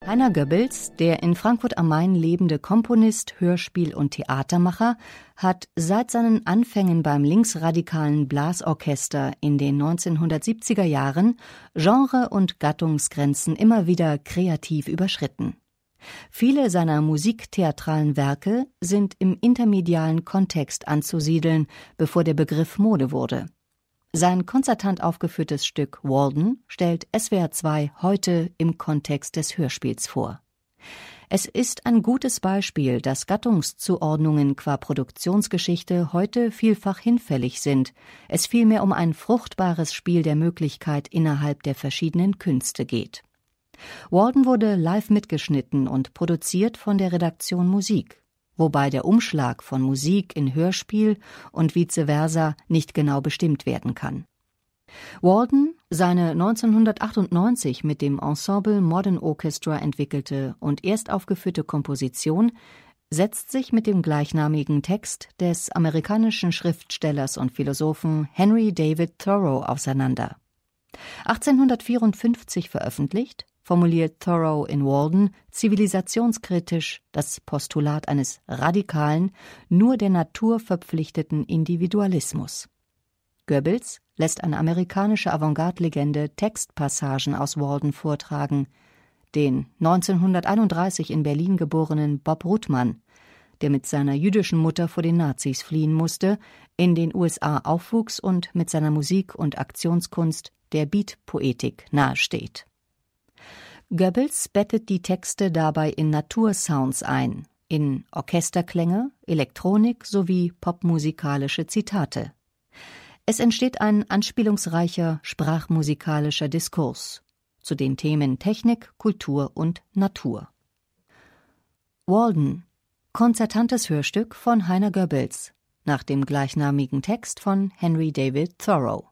Heiner Goebbels, der in Frankfurt am Main lebende Komponist, Hörspiel- und Theatermacher, hat seit seinen Anfängen beim linksradikalen Blasorchester in den 1970er Jahren Genre- und Gattungsgrenzen immer wieder kreativ überschritten. Viele seiner musiktheatralen Werke sind im intermedialen Kontext anzusiedeln, bevor der Begriff Mode wurde. Sein konzertant aufgeführtes Stück Walden stellt SWR 2 heute im Kontext des Hörspiels vor. Es ist ein gutes Beispiel, dass Gattungszuordnungen qua Produktionsgeschichte heute vielfach hinfällig sind, es vielmehr um ein fruchtbares Spiel der Möglichkeit innerhalb der verschiedenen Künste geht. Walden wurde live mitgeschnitten und produziert von der Redaktion Musik, wobei der Umschlag von Musik in Hörspiel und vice versa nicht genau bestimmt werden kann. Walden, seine 1998 mit dem Ensemble Modern Orchestra entwickelte und erstaufgeführte Komposition, setzt sich mit dem gleichnamigen Text des amerikanischen Schriftstellers und Philosophen Henry David Thoreau auseinander. 1854 veröffentlicht, formuliert Thoreau in Walden zivilisationskritisch das Postulat eines radikalen, nur der Natur verpflichteten Individualismus. Goebbels lässt eine amerikanische Avantgarde-Legende Textpassagen aus Walden vortragen, den 1931 in Berlin geborenen Bob Ruttmann, der mit seiner jüdischen Mutter vor den Nazis fliehen musste, in den USA aufwuchs und mit seiner Musik- und Aktionskunst der Beat-Poetik nahesteht. Goebbels bettet die Texte dabei in Natursounds ein, in Orchesterklänge, Elektronik sowie popmusikalische Zitate. Es entsteht ein anspielungsreicher sprachmusikalischer Diskurs zu den Themen Technik, Kultur und Natur. Walden, konzertantes Hörstück von Heiner Goebbels, nach dem gleichnamigen Text von Henry David Thoreau.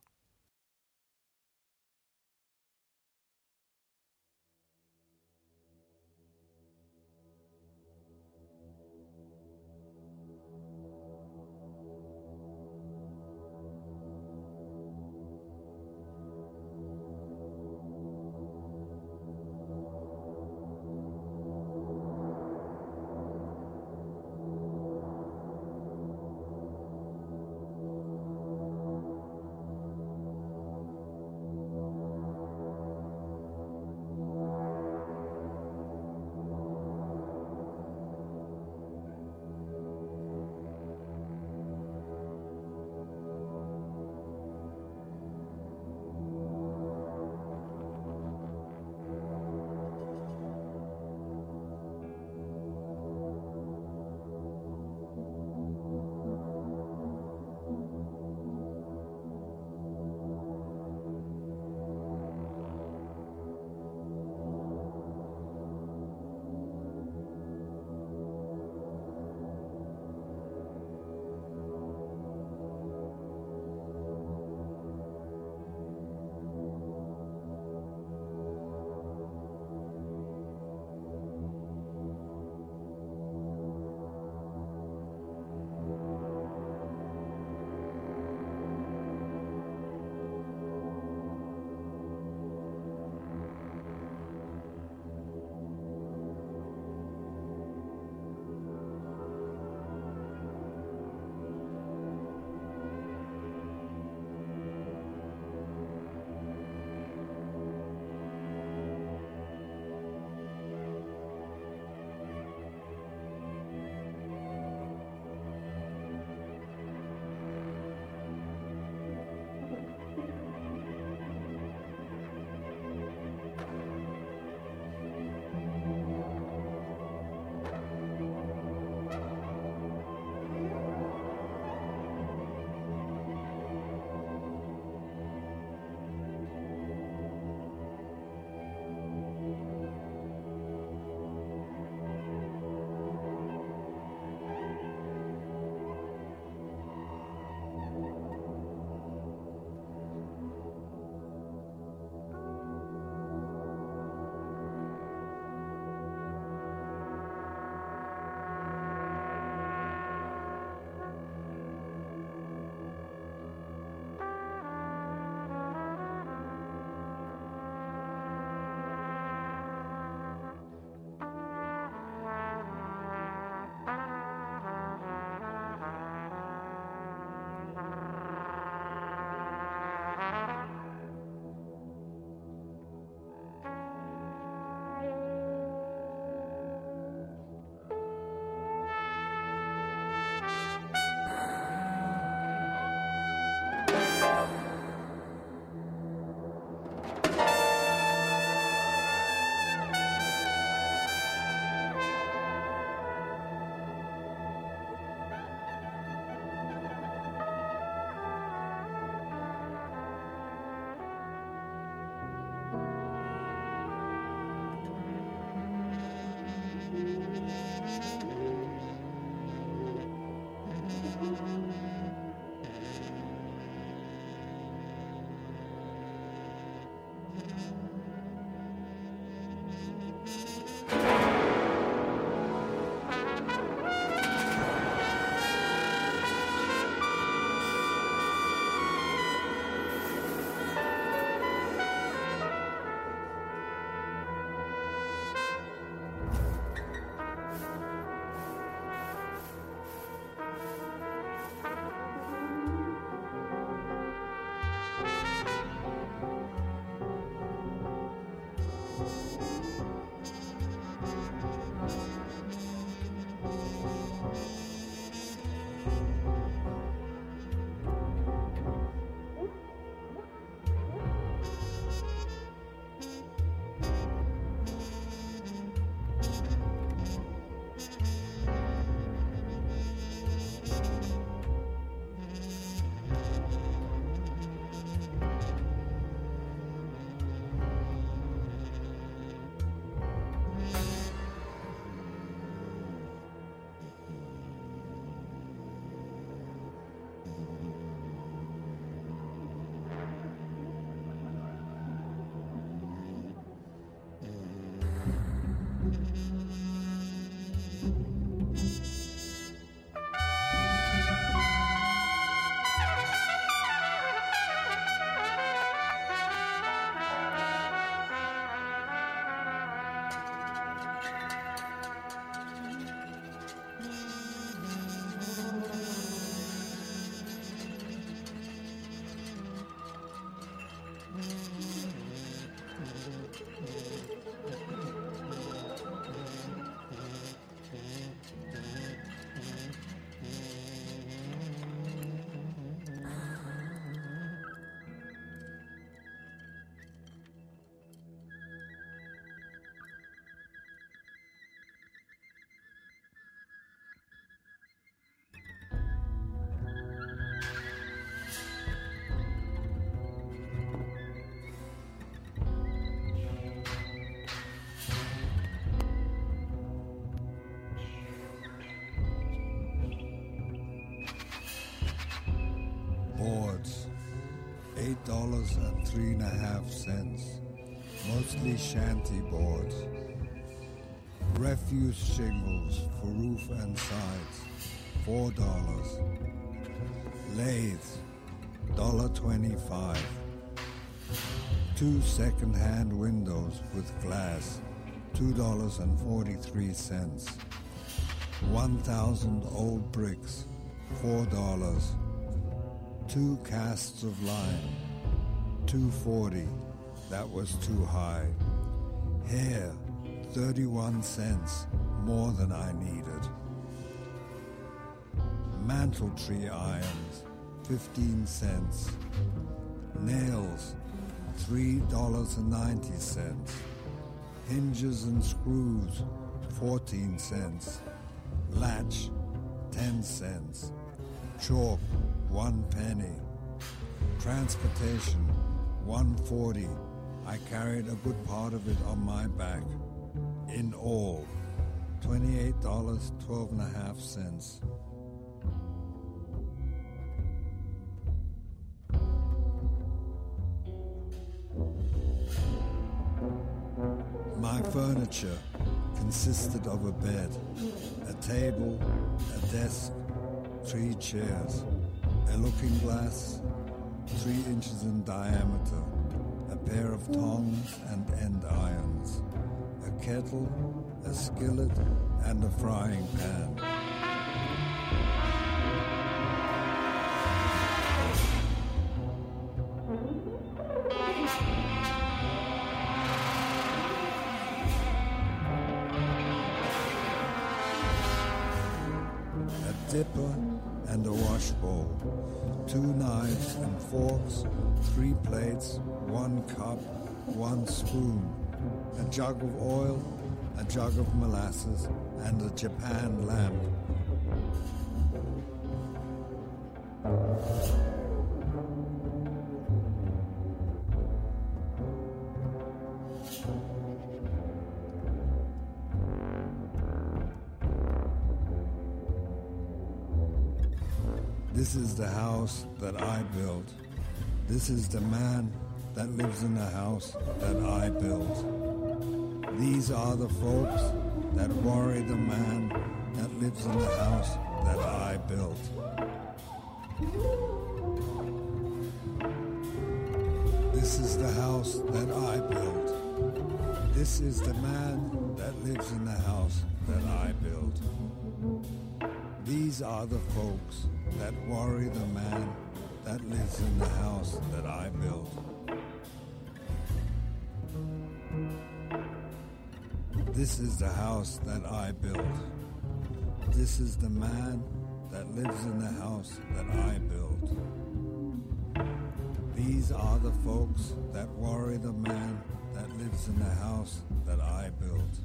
$8.03.50, mostly shanty boards. Refuse shingles for roof and sides, $4. Lathes, $1.25. 2 second-hand windows with glass, $2.43. 1,000 old bricks, $4. 2 casts of lime, $2.40. That was too high. Hair, 31 cents, more than I needed. Mantle tree irons, 15 cents. Nails, $3.90. Hinges and screws, 14 cents. Latch, 10 cents. Chalk, 1 penny. Transportation, $1.40. I carried a good part of it on my back. In all, $28.12.50. My furniture consisted of a bed, a table, a desk, 3 chairs, a looking glass, 3 inches in diameter, a pair of tongs and end irons, a kettle, a skillet, and a frying pan. A dipper and a wash bowl, 2 knives and forks, 3 plates, 1 cup, 1 spoon, a jug of oil, a jug of molasses, and a Japan lamp. This is the house that I built. This is the man that lives in the house that I built. These are the folks that worry the man that lives in the house that I built. This is the house that I built. This is the man that lives in the house that I built. These are the folks that worry the man that lives in the house that I built. This is the house that I built. This is the man that lives in the house that I built. These are the folks that worry the man that lives in the house that I built.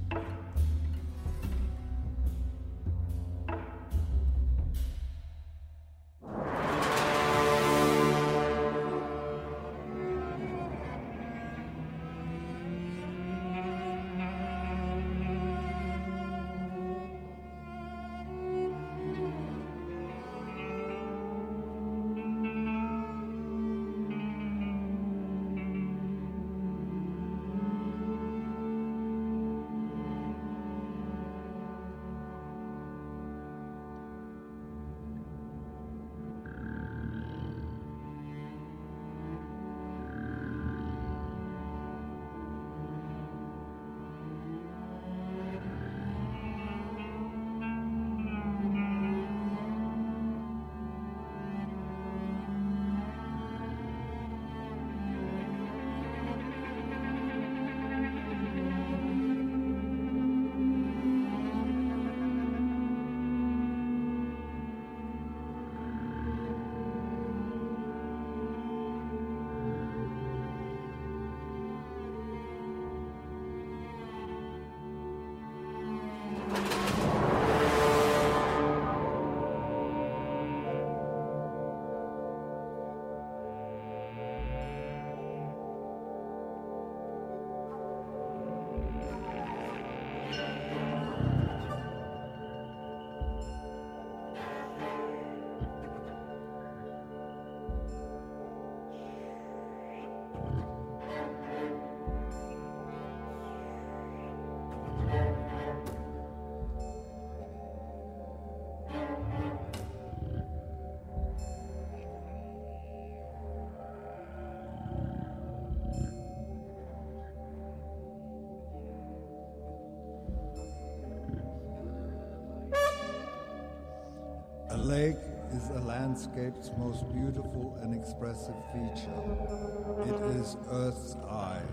lake is a landscape's most beautiful and expressive feature. It is Earth's eye.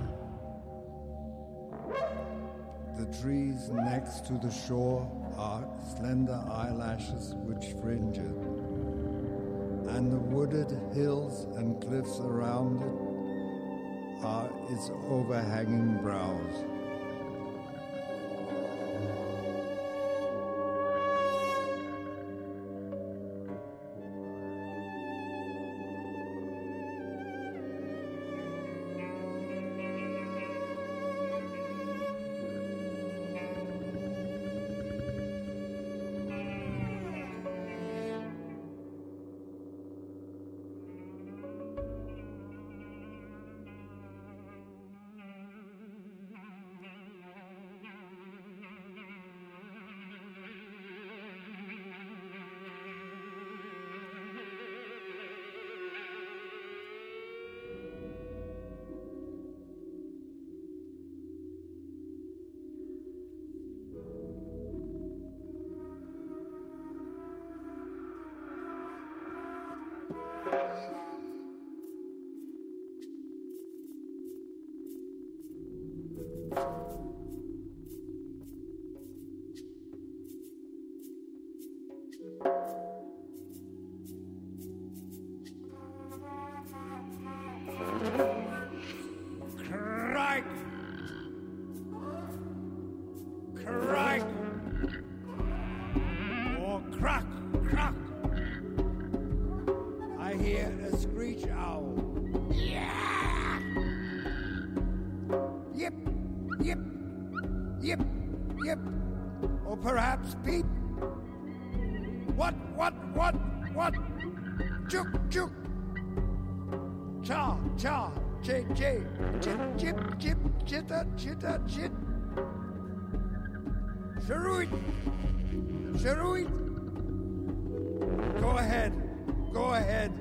The trees next to the shore are slender eyelashes which fringe it, and the wooded hills and cliffs around it are its overhanging brows. Crike! Crike! Or crack, crack! I hear a screech owl. Yeah! Yip, yip, yip, yip. Or perhaps peep. What? Juk, juk. Cha, cha, che, che. Chip, chip, chip, chitter, chitter, chit. Sharuit, sharuit. Go ahead, go ahead.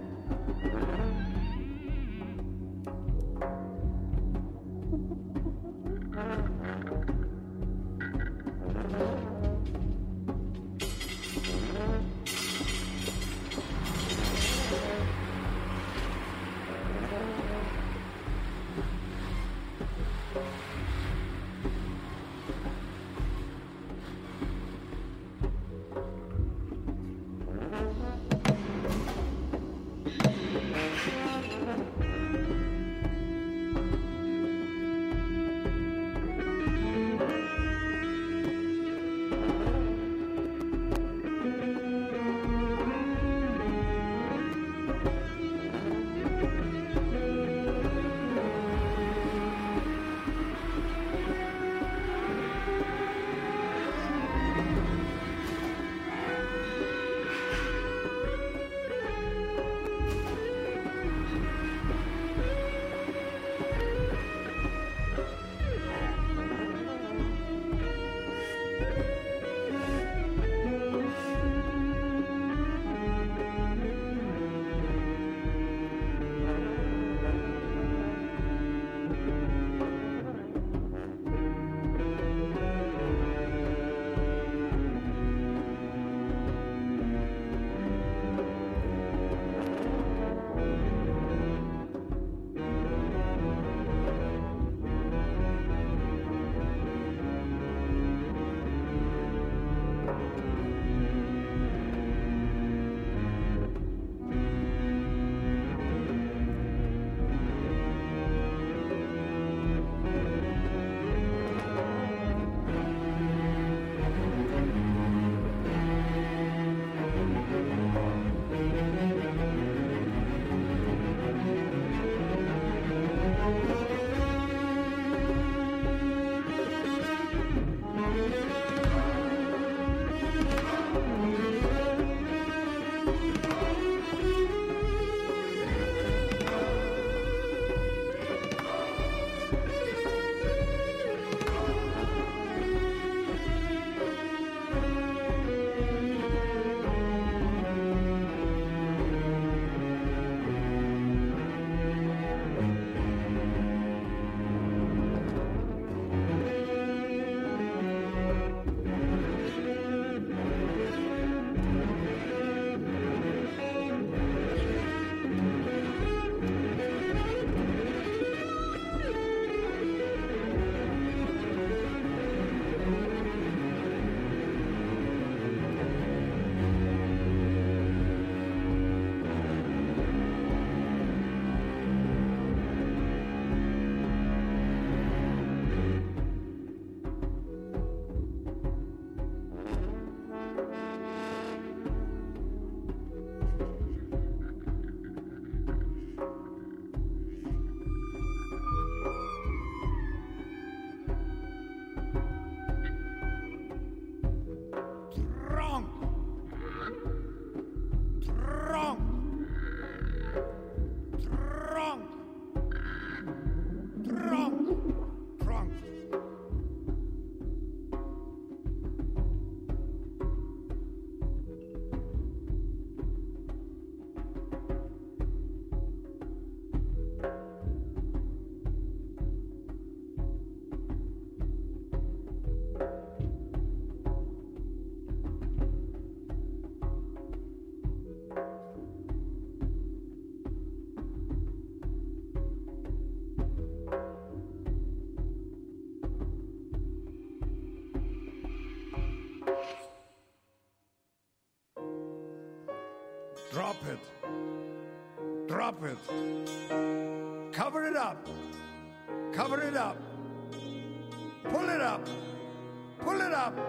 Drop it. Drop it. Cover it up. Cover it up. Pull it up. Pull it up.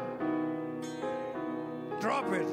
Drop it.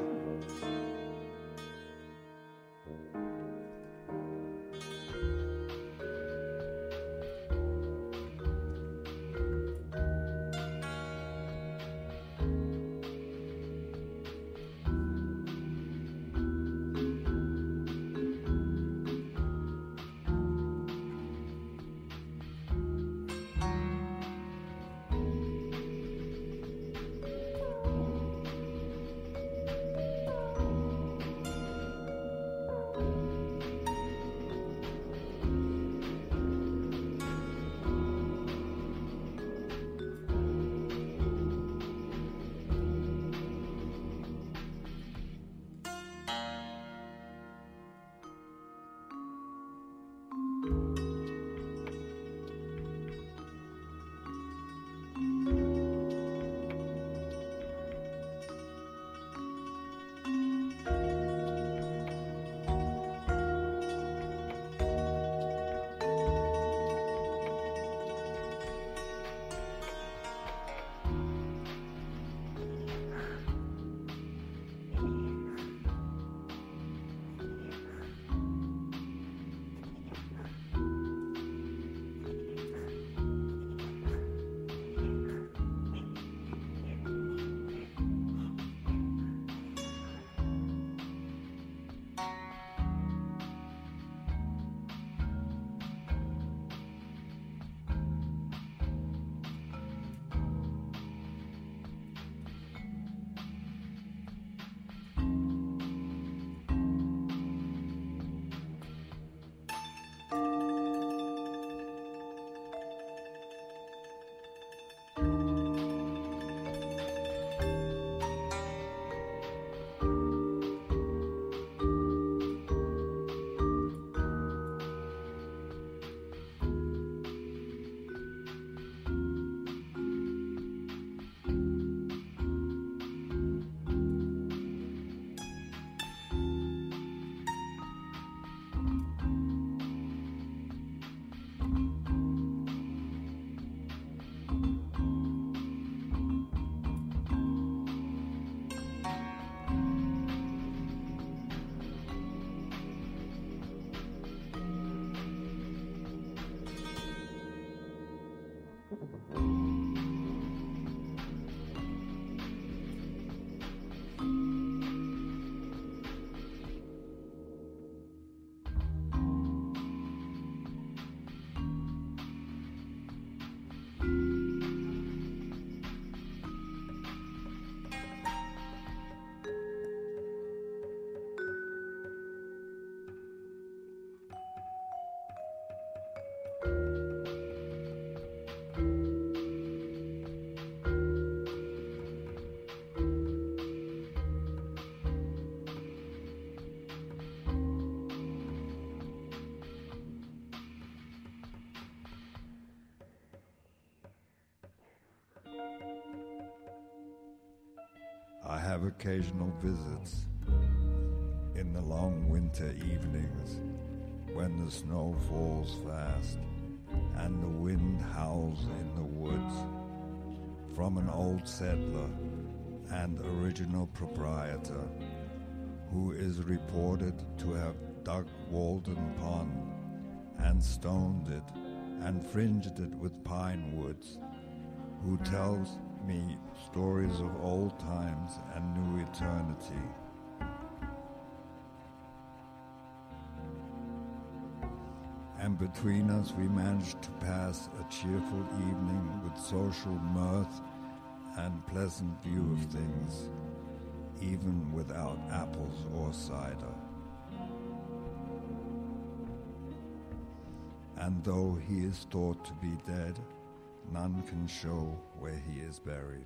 I have occasional visits in the long winter evenings when the snow falls fast and the wind howls in the woods, from an old settler and original proprietor who is reported to have dug Walden Pond and stoned it and fringed it with pine woods, who tells me stories of old times and new eternity. And between us we managed to pass a cheerful evening with social mirth and pleasant view of things, even without apples or cider. And though he is thought to be dead, none can show where he is buried.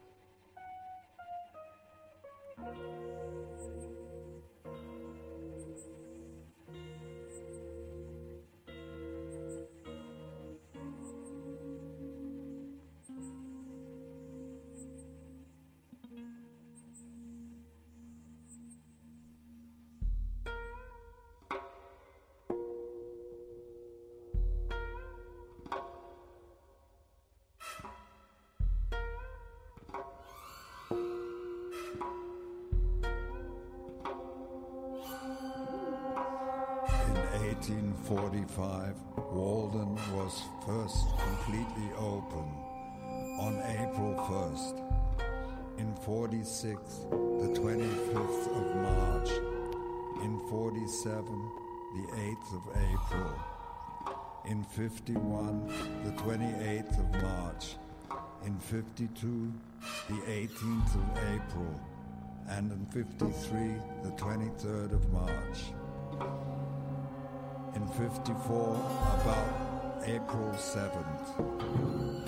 1845, Walden was first completely open on April 1st. In 46, the 25th of March. In 47, the 8th of April. In 51, the 28th of March. In 52, the 18th of April. And in 53, the 23rd of March. In 54, about April 7th.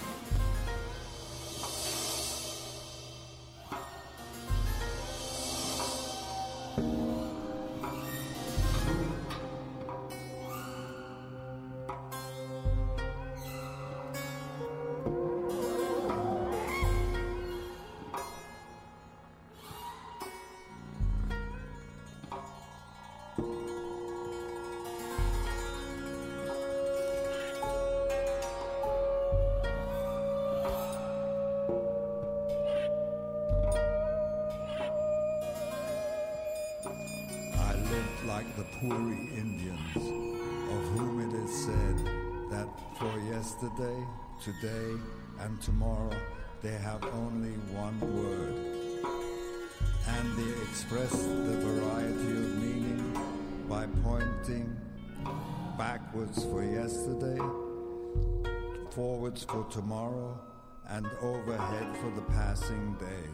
Like the Puri Indians, of whom it is said that for yesterday, today, and tomorrow they have only one word, and they express the variety of meaning by pointing backwards for yesterday, forwards for tomorrow, and overhead for the passing day.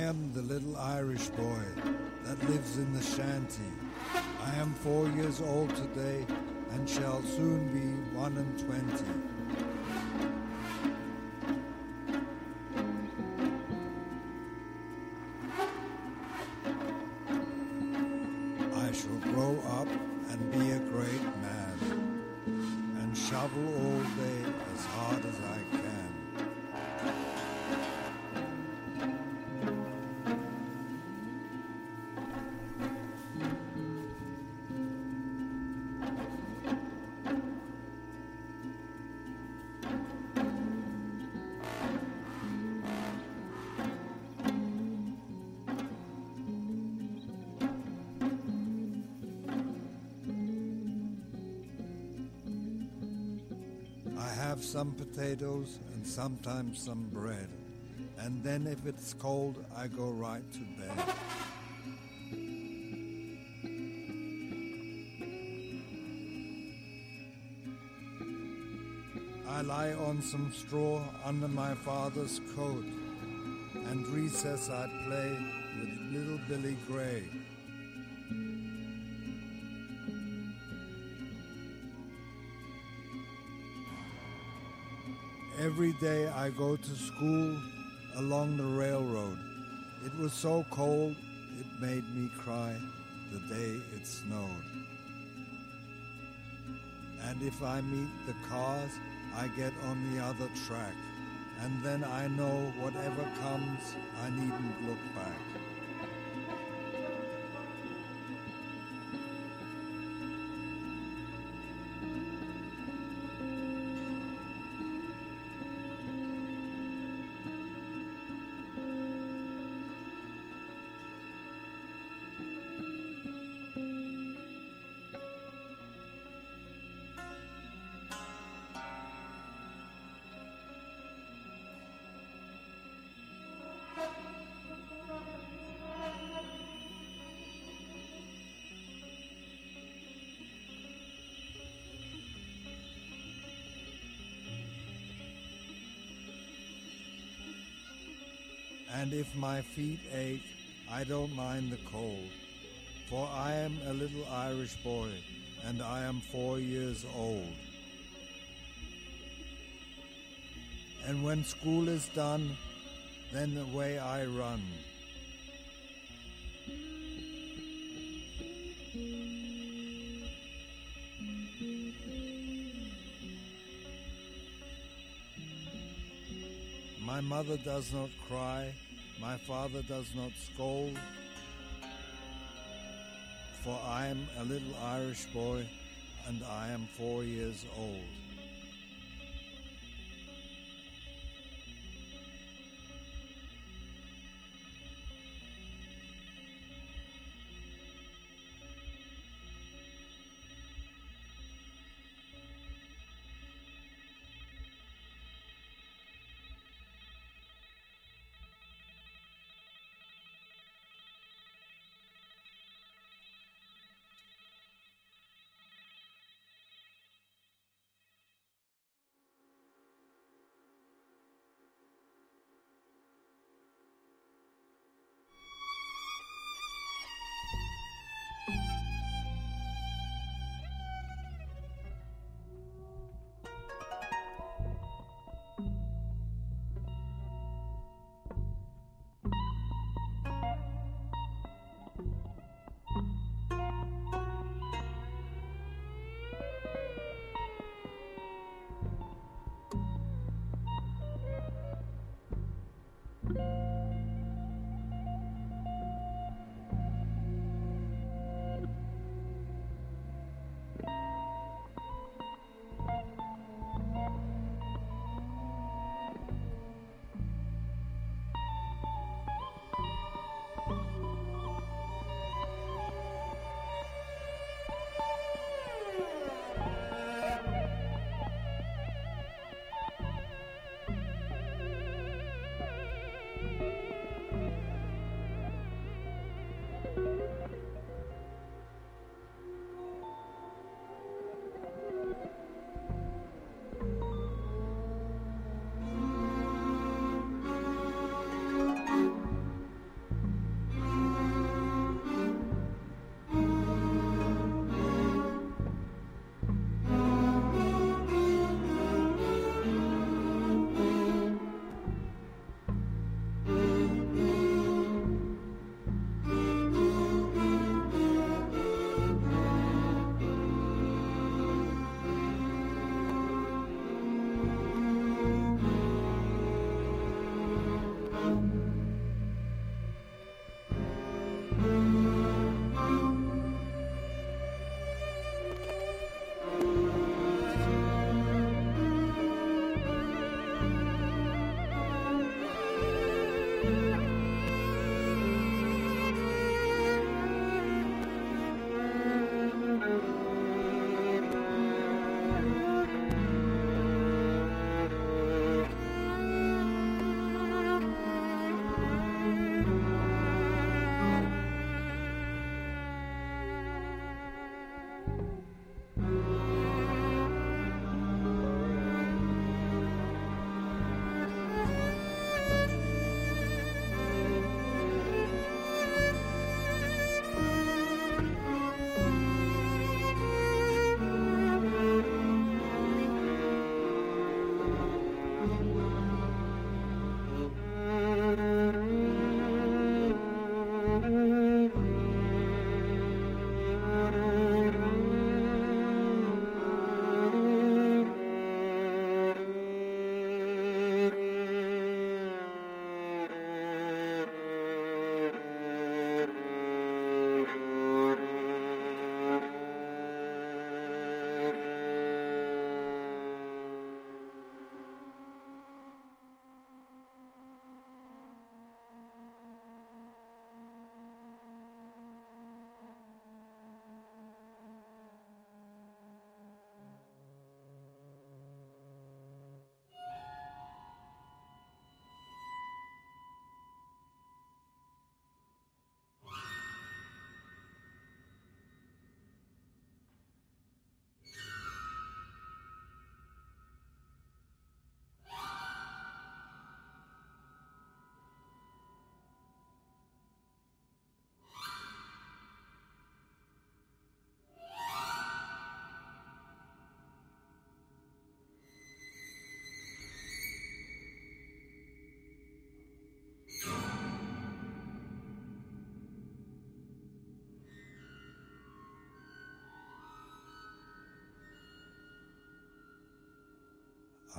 am the little Irish boy that lives in the shanty. I am 4 years old today and shall soon be 21. I shall grow up and be a great man and shovel all day as hard as I can. Some potatoes and sometimes some bread, and then if it's cold I go right to bed. I lie on some straw under my father's coat, and recess I play with little Billy Gray. Every day I go to school along the railroad. It was so cold, it made me cry the day it snowed. And if I meet the cars, I get on the other track. And then I know whatever comes, I needn't look back. And if my feet ache, I don't mind the cold, for I am a little Irish boy, and I am 4 years old. And when school is done, then away I run. My mother does not cry, my father does not scold, for I am a little Irish boy and I am 4 years old.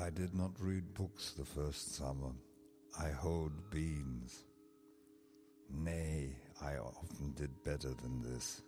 I did not read books the first summer. I hoed beans. Nay, I often did better than this.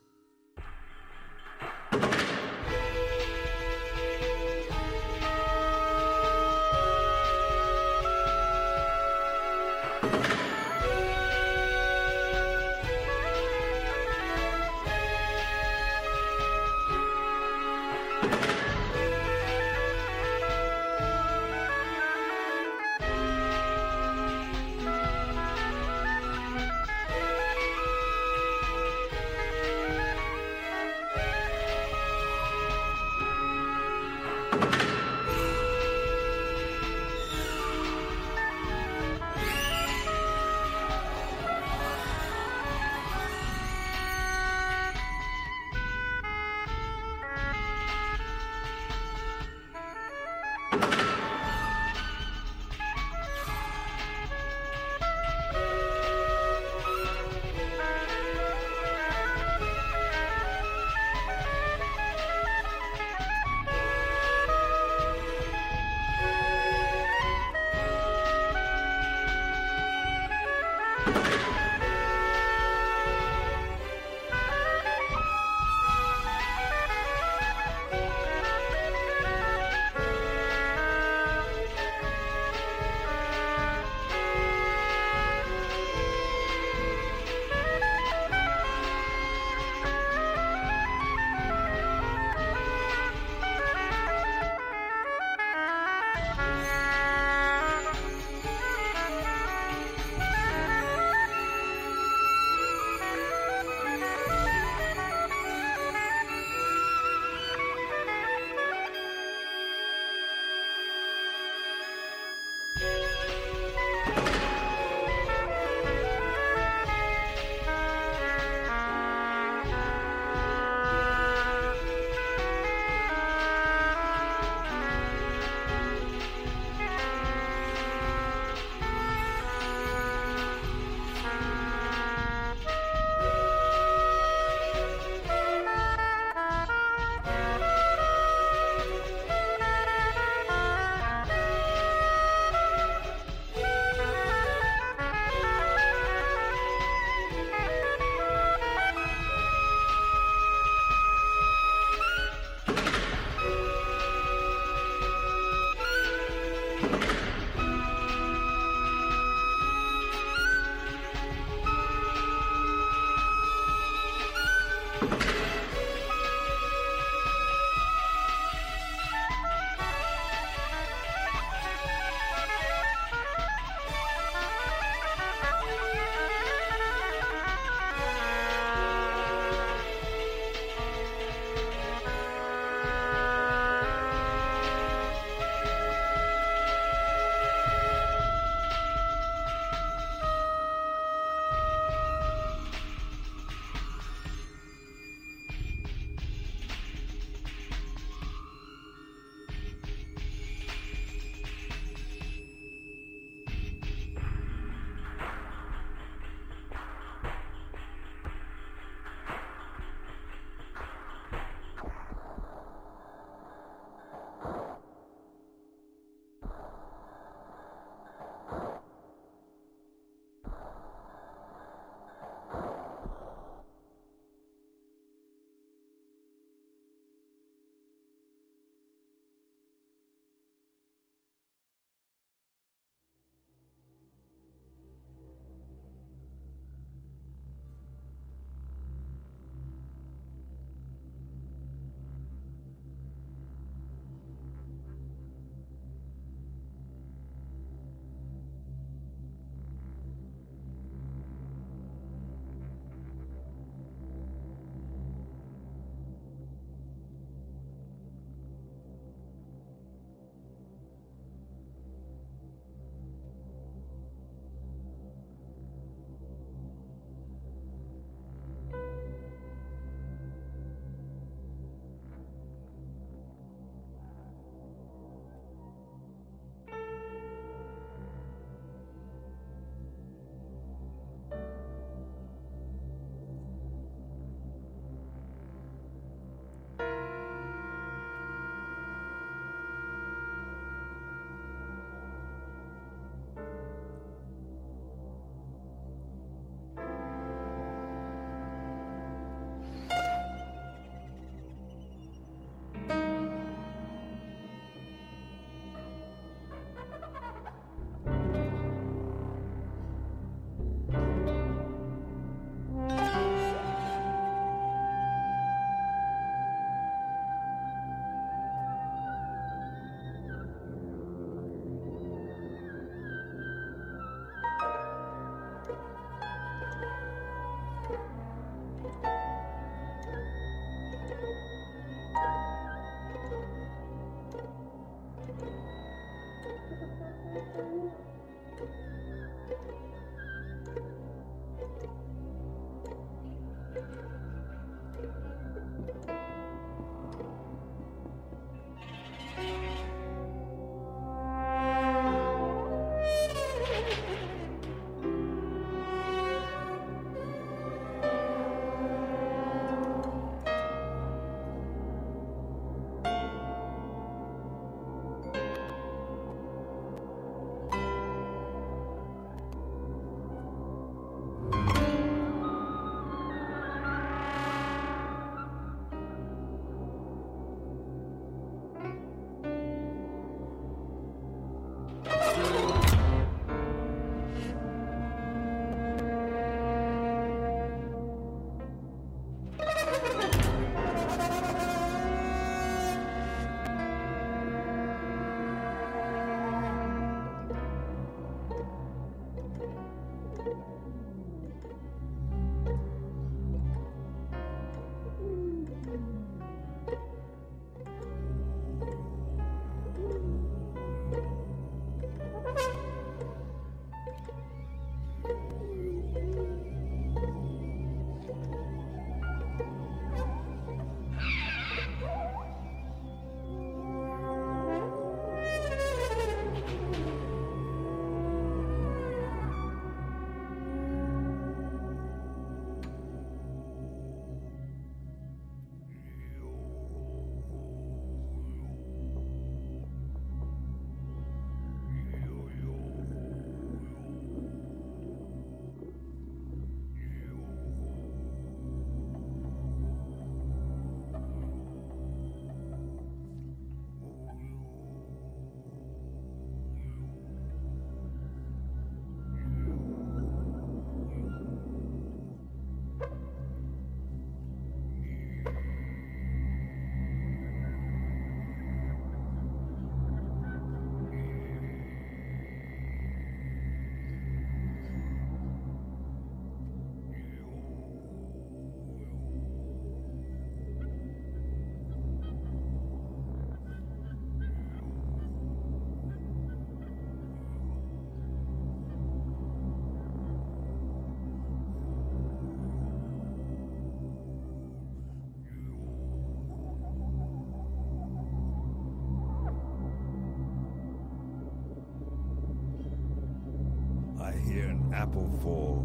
apple fall.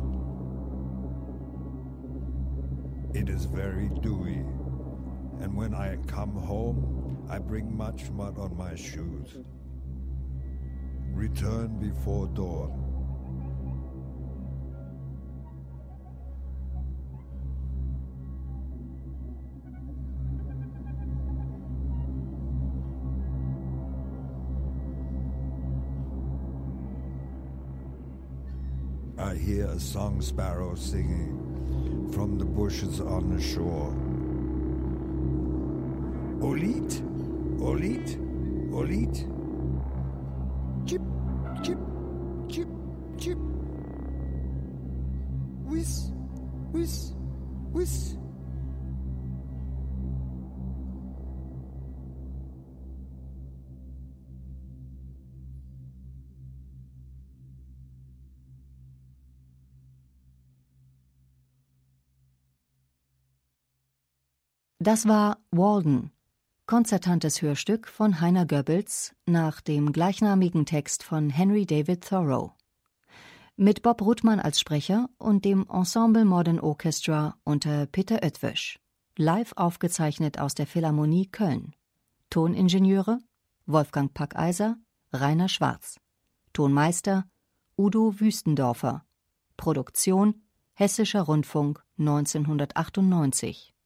It is very dewy, and when I come home, I bring much mud on my shoes. Return before dawn. I hear a song sparrow singing from the bushes on the shore. Olit, Olit, Olit. Chip, chip, chip, chip. Whiz, whiz, whiz. Das war Walden, konzertantes Hörstück von Heiner Goebbels nach dem gleichnamigen Text von Henry David Thoreau. Mit Bob Ruttmann als Sprecher und dem Ensemble Modern Orchestra unter Peter Oetwösch. Live aufgezeichnet aus der Philharmonie Köln. Toningenieure Wolfgang Packeiser, Rainer Schwarz. Tonmeister Udo Wüstendorfer. Produktion Hessischer Rundfunk 1998.